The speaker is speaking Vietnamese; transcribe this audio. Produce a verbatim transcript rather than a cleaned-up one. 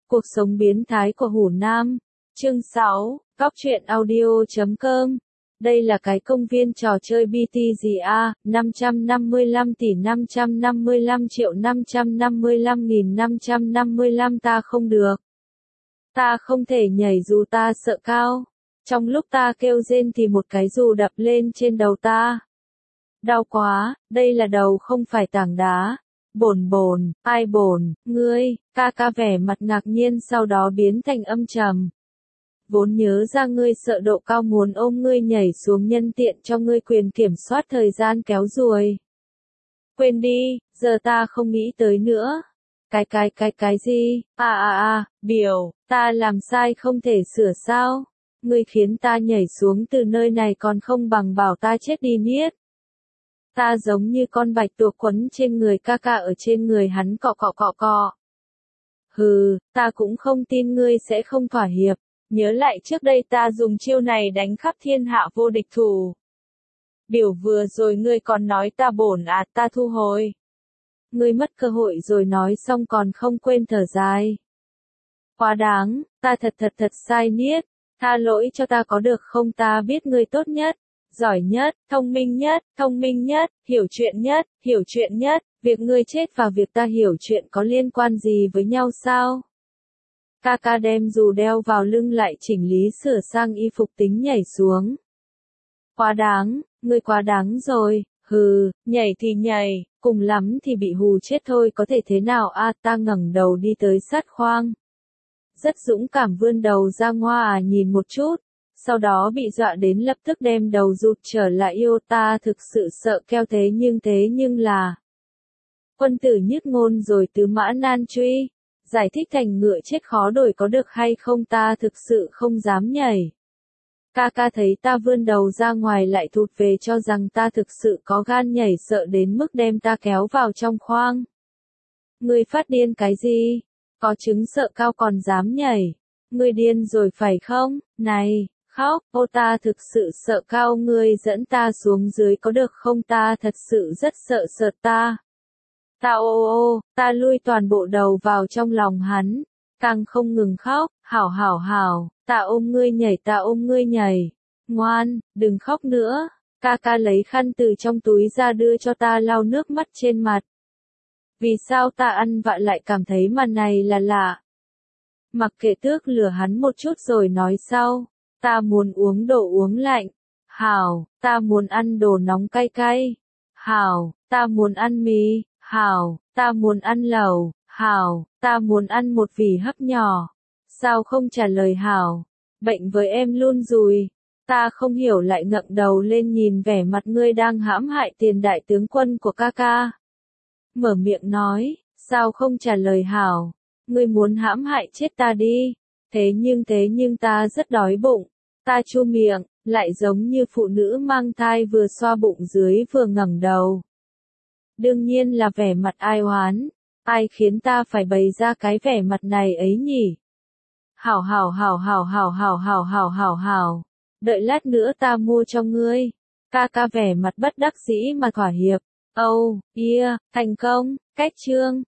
Cuộc sống biến thái của Hủ Nam. Chương sáu, Góc truyện audio chấm com. Đây là cái công viên trò chơi bê tê gì a, năm trăm năm mươi lăm tỷ năm trăm năm mươi lăm triệu năm trăm năm mươi lăm nghìn năm trăm năm mươi lăm ta không được. Ta không thể nhảy dù ta sợ cao. Trong lúc ta kêu rên thì một cái dù đập lên trên đầu ta. Đau quá, đây là đầu không phải tảng đá. Bồn bồn, ai bồn, ngươi, ca ca vẻ mặt ngạc nhiên sau đó biến thành âm trầm. Vốn nhớ ra ngươi sợ độ cao muốn ôm ngươi nhảy xuống nhân tiện cho ngươi quyền kiểm soát thời gian kéo ruồi. Quên đi, giờ ta không nghĩ tới nữa. Cái cái cái cái gì, à à à, biểu, ta làm sai không thể sửa sao? Ngươi khiến ta nhảy xuống từ nơi này còn không bằng bảo ta chết đi niết. Ta giống như con bạch tuộc quấn trên người ca ca ở trên người hắn cọ cọ cọ cọ. Hừ, ta cũng không tin ngươi sẽ không thỏa hiệp. Nhớ lại trước đây ta dùng chiêu này đánh khắp thiên hạ vô địch thủ. Biểu vừa rồi ngươi còn nói ta bổn à, ta thu hồi. Ngươi mất cơ hội rồi nói xong còn không quên thở dài. Quá đáng, ta thật thật thật sai niết. Tha lỗi cho ta có được không, ta biết ngươi tốt nhất. Giỏi nhất, thông minh nhất, thông minh nhất, hiểu chuyện nhất, hiểu chuyện nhất, việc ngươi chết và việc ta hiểu chuyện có liên quan gì với nhau sao? Ca ca đem dù đeo vào lưng lại chỉnh lý sửa sang y phục tính nhảy xuống. Quá đáng, ngươi quá đáng rồi, hừ, nhảy thì nhảy, cùng lắm thì bị hù chết thôi có thể thế nào a à, ta ngẩng đầu đi tới sát khoang. Rất dũng cảm vươn đầu ra ngoa nhìn một chút. Sau đó bị dọa đến lập tức đem đầu rụt trở lại yêu ta thực sự sợ keo thế nhưng thế nhưng là. Quân tử nhất ngôn rồi tứ mã nan truy. Giải thích thành ngựa chết khó đổi có được hay không ta thực sự không dám nhảy. Ca ca thấy ta vươn đầu ra ngoài lại thụt về cho rằng ta thực sự có gan nhảy sợ đến mức đem ta kéo vào trong khoang. Ngươi phát điên cái gì? Có chứng sợ cao còn dám nhảy. Ngươi điên rồi phải không? Này! Khóc, ô ta thực sự sợ cao ngươi dẫn ta xuống dưới có được không ta thật sự rất sợ sợ ta. Ta ô ô, ta lui toàn bộ đầu vào trong lòng hắn, càng không ngừng khóc, hảo hảo hảo, ta ôm ngươi nhảy ta ôm ngươi nhảy, ngoan, đừng khóc nữa, ca ca lấy khăn từ trong túi ra đưa cho ta lau nước mắt trên mặt. Vì sao ta ăn vạ lại cảm thấy màn này là lạ? Mặc kệ tước lừa hắn một chút rồi nói sau. Ta muốn uống đồ uống lạnh. Hảo, ta muốn ăn đồ nóng cay cay. Hảo, ta muốn ăn mì. Hảo, ta muốn ăn lẩu. Hảo, ta muốn ăn một vỉ hấp nhỏ. Sao không trả lời Hảo? Bệnh với em luôn rồi. Ta không hiểu lại ngẩng đầu lên nhìn vẻ mặt ngươi đang hãm hại tiền đại tướng quân của ca ca. Mở miệng nói, sao không trả lời Hảo? Ngươi muốn hãm hại chết ta đi. Thế nhưng thế nhưng ta rất đói bụng. Ta chu miệng, lại giống như phụ nữ mang thai vừa xoa bụng dưới vừa ngẩng đầu. Đương nhiên là vẻ mặt ai oán. Ai khiến ta phải bày ra cái vẻ mặt này ấy nhỉ? Hảo hảo hảo hảo hảo hảo hảo hảo hảo hảo. Đợi lát nữa ta mua cho ngươi. Ca ca vẻ mặt bất đắc dĩ mà thỏa hiệp. Oh, yeah, thành công, cách chương.